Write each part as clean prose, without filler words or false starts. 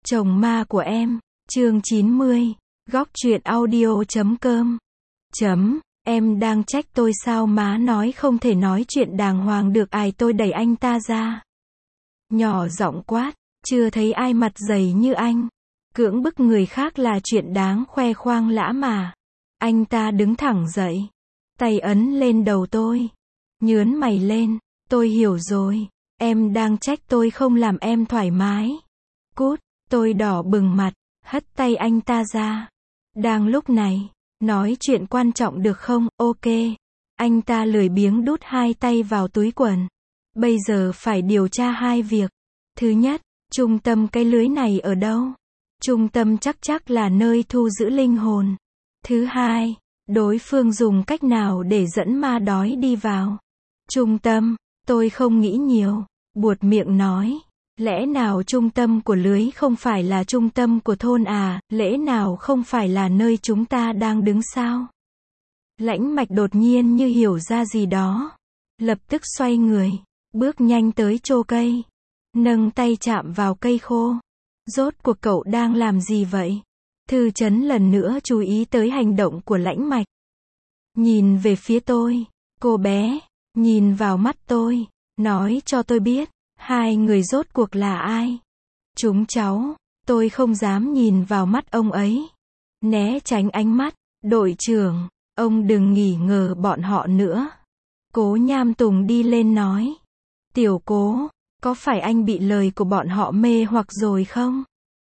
Chồng ma của em, chương 90, góc truyện audio.com. Em đang trách tôi sao má nói không thể nói chuyện đàng hoàng được ai, tôi đẩy anh ta ra. Nhỏ giọng quát, chưa thấy ai mặt dày như anh. Cưỡng bức người khác là chuyện đáng khoe khoang lã mà. Anh ta đứng thẳng dậy, tay ấn lên đầu tôi. Nhướn mày lên, tôi hiểu rồi, em đang trách tôi không làm em thoải mái. Cút, tôi đỏ bừng mặt, hất tay anh ta ra. Đang lúc này, nói chuyện quan trọng được không? Ok. Anh ta lười biếng đút hai tay vào túi quần. Bây giờ phải điều tra hai việc. Thứ nhất, trung tâm cái lưới này ở đâu? Trung tâm chắc là nơi thu giữ linh hồn. Thứ hai, đối phương dùng cách nào để dẫn ma đói đi vào? Trung tâm, tôi không nghĩ nhiều, buột miệng nói. Lẽ nào trung tâm của lưới không phải là trung tâm của thôn à, lẽ nào không phải là nơi chúng ta đang đứng sao? Lãnh Mạch đột nhiên như hiểu ra gì đó. Lập tức xoay người, bước nhanh tới chô cây. Nâng tay chạm vào cây khô. Rốt cuộc cậu đang làm gì vậy? Thư Chấn lần nữa chú ý tới hành động của Lãnh Mạch. Nhìn về phía tôi. Cô bé, nhìn vào mắt tôi, nói cho tôi biết. Hai người rốt cuộc là ai? Chúng cháu, tôi không dám nhìn vào mắt ông ấy. Né tránh ánh mắt, đội trưởng, ông đừng nghỉ ngờ bọn họ nữa. Cố Nham Tùng đi lên nói. Tiểu Cố, có phải anh bị lời của bọn họ mê hoặc rồi không?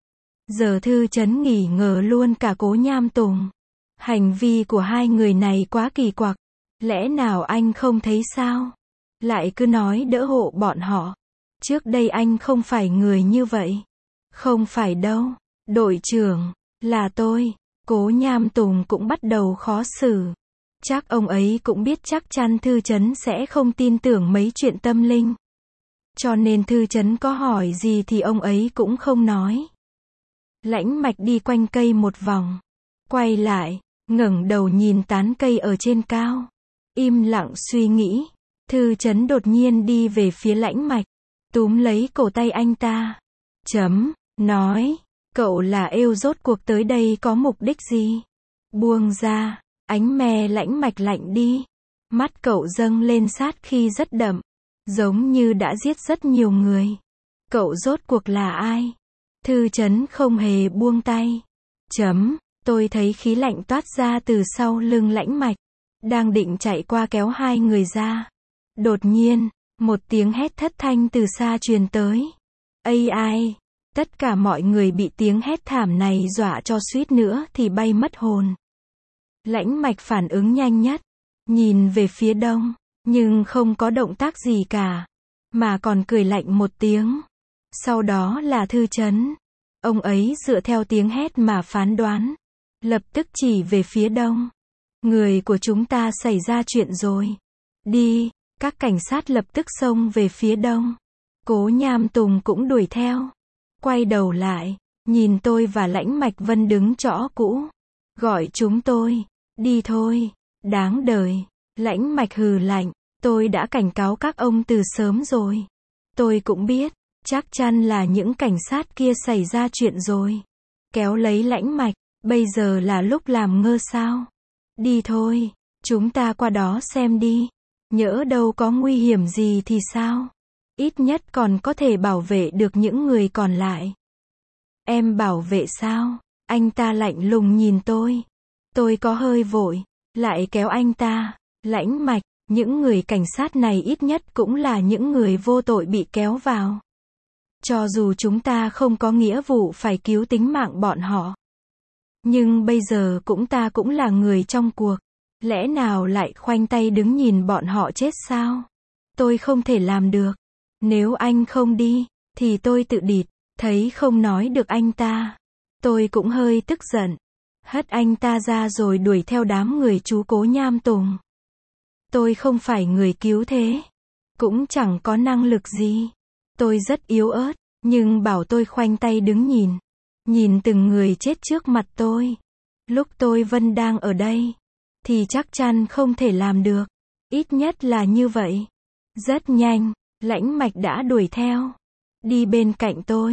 Giờ Thư Chấn nghỉ ngờ luôn cả Cố Nham Tùng. Hành vi của hai người này quá kỳ quặc. Lẽ nào anh không thấy sao? Lại cứ nói đỡ hộ bọn họ. Trước đây anh không phải người như vậy. Không phải đâu, đội trưởng, là tôi. Cố Nham Tùng cũng bắt đầu khó xử. Chắc ông ấy cũng biết chắc chắn Thư Chấn sẽ không tin tưởng mấy chuyện tâm linh. Cho nên Thư Chấn có hỏi gì thì ông ấy cũng không nói. Lãnh Mạch đi quanh cây một vòng. Quay lại, ngẩng đầu nhìn tán cây ở trên cao. Im lặng suy nghĩ. Thư Chấn đột nhiên đi về phía Lãnh Mạch. Túm lấy cổ tay anh ta. Nói, cậu là êu rốt cuộc tới đây có mục đích gì? Buông ra, ánh me Lãnh Mạch lạnh đi. Mắt cậu dâng lên sát khí rất đậm, giống như đã giết rất nhiều người. Cậu rốt cuộc là ai? Thư Chấn không hề buông tay. Tôi thấy khí lạnh toát ra từ sau lưng Lãnh Mạch, đang định chạy qua kéo hai người ra. Đột nhiên, một tiếng hét thất thanh từ xa truyền tới. Ai? Tất cả mọi người bị tiếng hét thảm này dọa cho suýt nữa thì bay mất hồn. Lãnh Mạch phản ứng nhanh nhất, nhìn về phía đông, nhưng không có động tác gì cả, mà còn cười lạnh một tiếng. Sau đó là Thư Chấn. Ông ấy dựa theo tiếng hét mà phán đoán, lập tức chỉ về phía đông. Người của chúng ta xảy ra chuyện rồi. Đi. Các cảnh sát lập tức xông về phía đông. Cố Nham Tùng cũng đuổi theo. Quay đầu lại, nhìn tôi và Lãnh Mạch Vân đứng chỗ cũ. Gọi chúng tôi, đi thôi, đáng đời. Lãnh Mạch hừ lạnh, tôi đã cảnh cáo các ông từ sớm rồi. Tôi cũng biết, chắc chắn là những cảnh sát kia xảy ra chuyện rồi. Kéo lấy Lãnh Mạch, bây giờ là lúc làm ngơ sao? Đi thôi, chúng ta qua đó xem đi. Nhỡ đâu có nguy hiểm gì thì sao? Ít nhất còn có thể bảo vệ được những người còn lại. Em bảo vệ sao? Anh ta lạnh lùng nhìn tôi. Tôi có hơi vội, lại kéo anh ta. Lãnh Mạch, những người cảnh sát này ít nhất cũng là những người vô tội bị kéo vào. Cho dù chúng ta không có nghĩa vụ phải cứu tính mạng bọn họ. Nhưng bây giờ ta cũng là người trong cuộc. Lẽ nào lại khoanh tay đứng nhìn bọn họ chết sao? Tôi không thể làm được. Nếu anh không đi, thì tôi tự địt. Thấy không nói được anh ta. Tôi cũng hơi tức giận. Hất anh ta ra rồi đuổi theo đám người chú Cố Nham Tùng. Tôi không phải người cứu thế. Cũng chẳng có năng lực gì. Tôi rất yếu ớt, nhưng bảo tôi khoanh tay đứng nhìn. Nhìn từng người chết trước mặt tôi. Lúc tôi vẫn đang ở đây, thì chắc chắn không thể làm được. Ít nhất là như vậy. Rất nhanh, Lãnh Mạch đã đuổi theo. Đi bên cạnh tôi.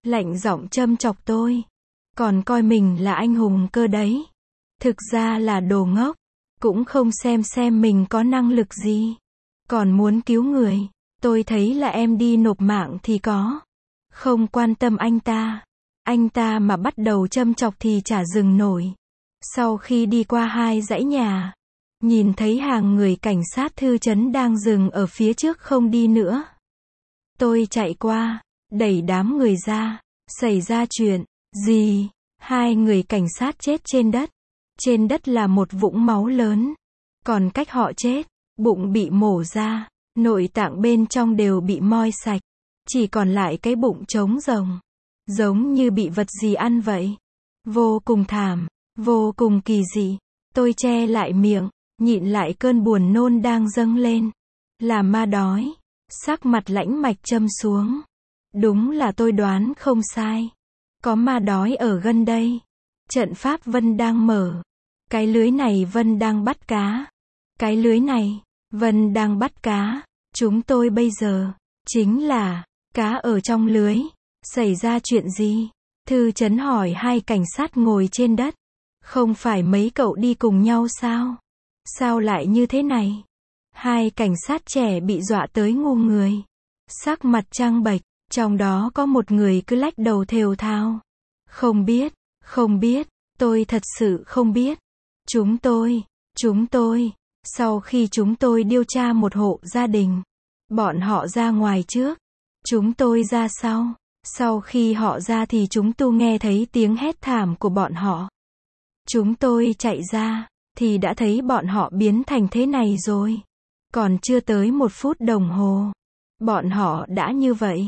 lạnh giọng châm chọc tôi. Còn coi mình là anh hùng cơ đấy. Thực ra là đồ ngốc. Cũng không xem mình có năng lực gì. Còn muốn cứu người. Tôi thấy là em đi nộp mạng thì có. Không quan tâm anh ta. Anh ta mà bắt đầu châm chọc thì chả dừng nổi. Sau khi đi qua 2 dãy nhà, nhìn thấy hàng người cảnh sát Thư Trấn đang dừng ở phía trước không đi nữa. Tôi chạy qua, đẩy đám người ra. Xảy ra chuyện gì? 2 người cảnh sát chết trên đất. Trên đất là một vũng máu lớn. Còn cách họ chết, bụng bị mổ ra, nội tạng bên trong đều bị moi sạch. Chỉ còn lại cái bụng trống rỗng. Giống như bị vật gì ăn vậy. Vô cùng thảm, vô cùng kỳ dị. Tôi che lại miệng, nhịn lại cơn buồn nôn đang dâng lên. Là ma đói. Sắc mặt Lãnh Mạch châm xuống. Đúng là tôi đoán không sai. Có ma đói ở gần đây. Trận pháp Vân đang mở. Cái lưới này Vân đang bắt cá. Cái lưới này, Vân đang bắt cá. Chúng tôi bây giờ, chính là, cá ở trong lưới. Xảy ra chuyện gì? Thư Trấn hỏi 2 cảnh sát ngồi trên đất. Không phải mấy cậu đi cùng nhau sao? Sao lại như thế này? 2 cảnh sát trẻ bị dọa tới ngu người. Sắc mặt trắng bệch, trong đó có một người cứ lách đầu thều thào. Không biết, tôi thật sự không biết. Chúng tôi, sau khi chúng tôi điều tra một hộ gia đình, bọn họ ra ngoài trước, chúng tôi ra sau. Sau khi họ ra thì chúng tôi nghe thấy tiếng hét thảm của bọn họ. Chúng tôi chạy ra, thì đã thấy bọn họ biến thành thế này rồi. Còn chưa tới 1 phút đồng hồ. Bọn họ đã như vậy.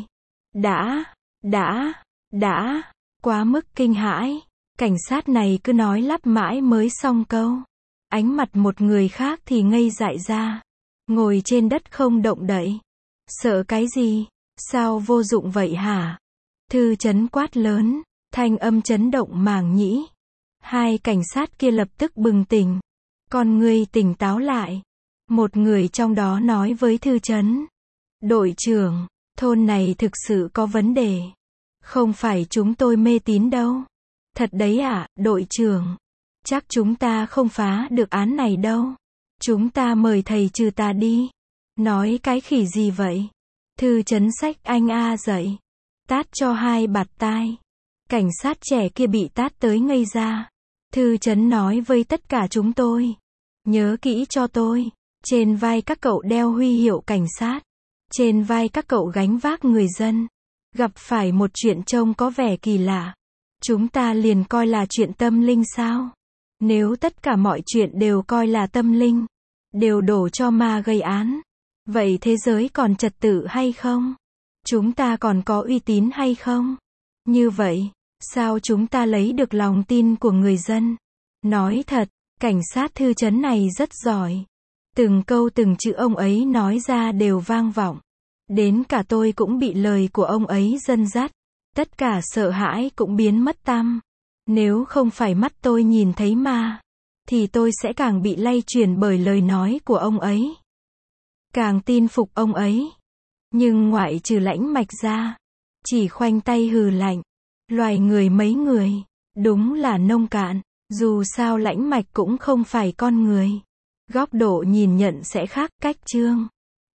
Đã, quá mức kinh hãi. Cảnh sát này cứ nói lắp mãi mới xong câu. Ánh mặt một người khác thì ngây dại ra. Ngồi trên đất không động đậy. Sợ cái gì? Sao vô dụng vậy hả? Thư Trấn quát lớn, thanh âm chấn động màng nhĩ. 2 cảnh sát kia lập tức bừng tỉnh. Con người tỉnh táo lại. Một người trong đó nói với Thư Trấn. Đội trưởng, thôn này thực sự có vấn đề. Không phải chúng tôi mê tín đâu. Thật đấy ạ, đội trưởng. Chắc chúng ta không phá được án này đâu. Chúng ta mời thầy trừ tà đi. Nói cái khỉ gì vậy? Thư Trấn xách anh A dậy. Tát cho 2 bạt tai. Cảnh sát trẻ kia bị tát tới ngây ra. Thư Trấn nói với tất cả chúng tôi. Nhớ kỹ cho tôi. Trên vai các cậu đeo huy hiệu cảnh sát. Trên vai các cậu gánh vác người dân. Gặp phải một chuyện trông có vẻ kỳ lạ. Chúng ta liền coi là chuyện tâm linh sao? Nếu tất cả mọi chuyện đều coi là tâm linh, đều đổ cho ma gây án, vậy thế giới còn trật tự hay không? Chúng ta còn có uy tín hay không? Như vậy, sao chúng ta lấy được lòng tin của người dân? Nói thật, cảnh sát Thư Trấn này rất giỏi. Từng câu từng chữ ông ấy nói ra đều vang vọng. Đến cả tôi cũng bị lời của ông ấy dẫn dắt. Tất cả sợ hãi cũng biến mất tăm. Nếu không phải mắt tôi nhìn thấy ma, thì tôi sẽ càng bị lay chuyển bởi lời nói của ông ấy. Càng tin phục ông ấy. Nhưng ngoại trừ Lãnh Mạch ra, chỉ khoanh tay hừ lạnh. Loài người mấy người, đúng là nông cạn. Dù sao Lãnh Mạch cũng không phải con người. Góc độ nhìn nhận sẽ khác, cách chương.